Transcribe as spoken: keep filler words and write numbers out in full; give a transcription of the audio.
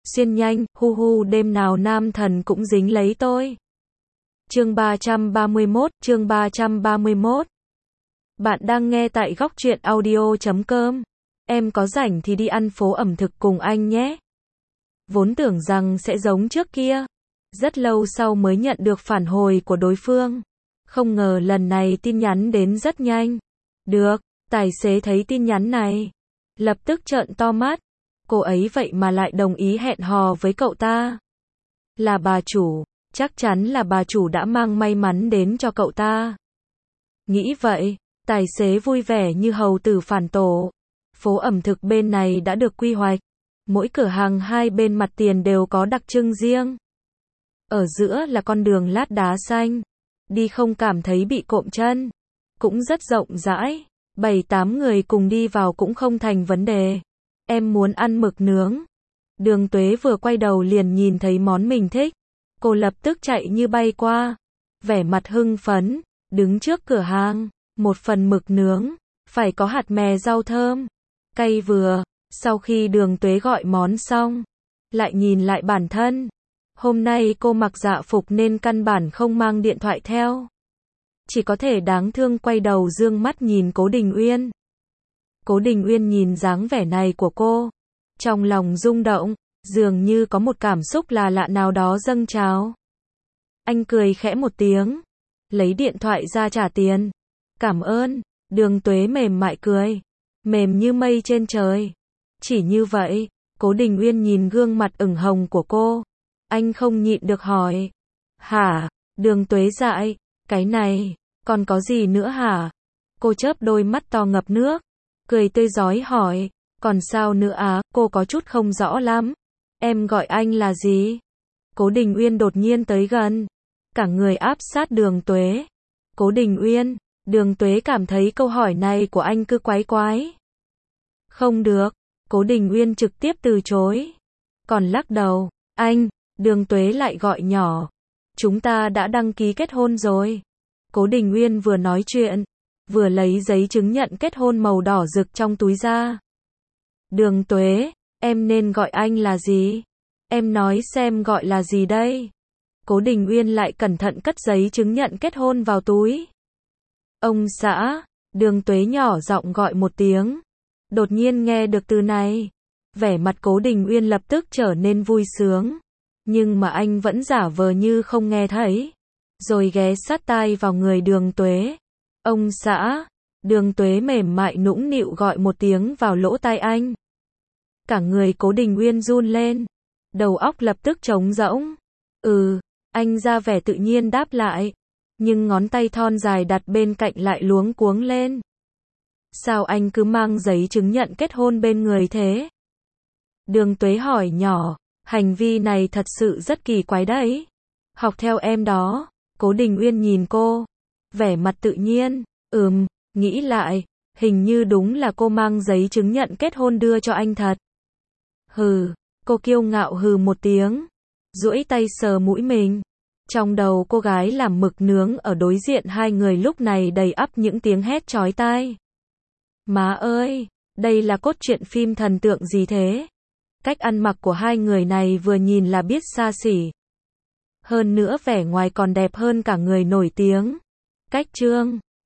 xuyên nhanh, hu hu đêm nào nam thần cũng dính lấy tôi. Chương ba trăm ba mươi mốt, chương ba trăm ba mươi mốt. Bạn đang nghe tại góc truyện audio chấm com. Em có rảnh thì đi ăn phố ẩm thực cùng anh nhé. Vốn tưởng rằng sẽ giống trước kia. Rất lâu sau mới nhận được phản hồi của đối phương. Không ngờ lần này tin nhắn đến rất nhanh. Được, tài xế thấy tin nhắn này. Lập tức trợn to mắt. Cô ấy vậy mà lại đồng ý hẹn hò với cậu ta. Là bà chủ, chắc chắn là bà chủ đã mang may mắn đến cho cậu ta. Nghĩ vậy, tài xế vui vẻ như hầu tử phản tổ. Phố ẩm thực bên này đã được quy hoạch. Mỗi cửa hàng hai bên mặt tiền đều có đặc trưng riêng. Ở giữa là con đường lát đá xanh. Đi không cảm thấy bị cộm chân. Cũng rất rộng rãi. Bảy tám người cùng đi vào cũng không thành vấn đề. Em muốn ăn mực nướng. Đường Tuế vừa quay đầu liền nhìn thấy món mình thích. Cô lập tức chạy như bay qua. Vẻ mặt hưng phấn. Đứng trước cửa hàng. Một phần mực nướng. Phải có hạt mè rau thơm. Cay vừa. Sau khi Đường Tuế gọi món xong. Lại nhìn lại bản thân. Hôm nay cô mặc dạ phục nên căn bản không mang điện thoại theo. Chỉ có thể đáng thương quay đầu dương mắt nhìn Cố Đình Uyên. Cố Đình Uyên nhìn dáng vẻ này của cô. Trong lòng rung động. Dường như có một cảm xúc là lạ nào đó dâng trào. Anh cười khẽ một tiếng. Lấy điện thoại ra trả tiền. Cảm ơn. Đường Tuế mềm mại cười. Mềm như mây trên trời. Chỉ như vậy. Cố Đình Uyên nhìn gương mặt ửng hồng của cô. Anh không nhịn được hỏi. Hả? Đường Tuế dại. Cái này. Còn có gì nữa hả? Cô chớp đôi mắt to ngập nước. Cười tươi rói hỏi. Còn sao nữa à? Cô có chút không rõ lắm. Em gọi anh là gì? Cố Đình Uyên đột nhiên tới gần. Cả người áp sát Đường Tuế. Cố Đình Uyên. Đường Tuế cảm thấy câu hỏi này của anh cứ quái quái. Không được. Cố Đình Uyên trực tiếp từ chối. Còn lắc đầu. Anh. Đường Tuế lại gọi nhỏ. Chúng ta đã đăng ký kết hôn rồi. Cố Đình Uyên vừa nói chuyện. Vừa lấy giấy chứng nhận kết hôn màu đỏ rực trong túi ra. Đường Tuế. Em nên gọi anh là gì? Em nói xem gọi là gì đây? Cố Đình Uyên lại cẩn thận cất giấy chứng nhận kết hôn vào túi. Ông xã. Đường Tuế nhỏ giọng gọi một tiếng. Đột nhiên nghe được từ này. Vẻ mặt Cố Đình Uyên lập tức trở nên vui sướng. Nhưng mà anh vẫn giả vờ như không nghe thấy. Rồi ghé sát tai vào người Đường Tuế. Ông xã. Đường Tuế mềm mại nũng nịu gọi một tiếng vào lỗ tai anh. Cả người Cố Đình Uyên run lên. Đầu óc lập tức trống rỗng. Ừ. Anh ra vẻ tự nhiên đáp lại. Nhưng ngón tay thon dài đặt bên cạnh lại luống cuống lên. Sao anh cứ mang giấy chứng nhận kết hôn bên người thế? Đường Tuế hỏi nhỏ. Hành vi này thật sự rất kỳ quái đấy. Học theo em đó. Cố Đình Uyên nhìn cô. Vẻ mặt tự nhiên. Ừm, nghĩ lại. Hình như đúng là cô mang giấy chứng nhận kết hôn đưa cho anh thật. Hừ. Cô kiêu ngạo hừ một tiếng. Duỗi tay sờ mũi mình. Trong đầu cô gái làm mực nướng ở đối diện hai người lúc này đầy ắp những tiếng hét chói tai. Má ơi, đây là cốt truyện phim thần tượng gì thế? Cách ăn mặc của hai người này vừa nhìn là biết xa xỉ. Hơn nữa vẻ ngoài còn đẹp hơn cả người nổi tiếng. Cách trương,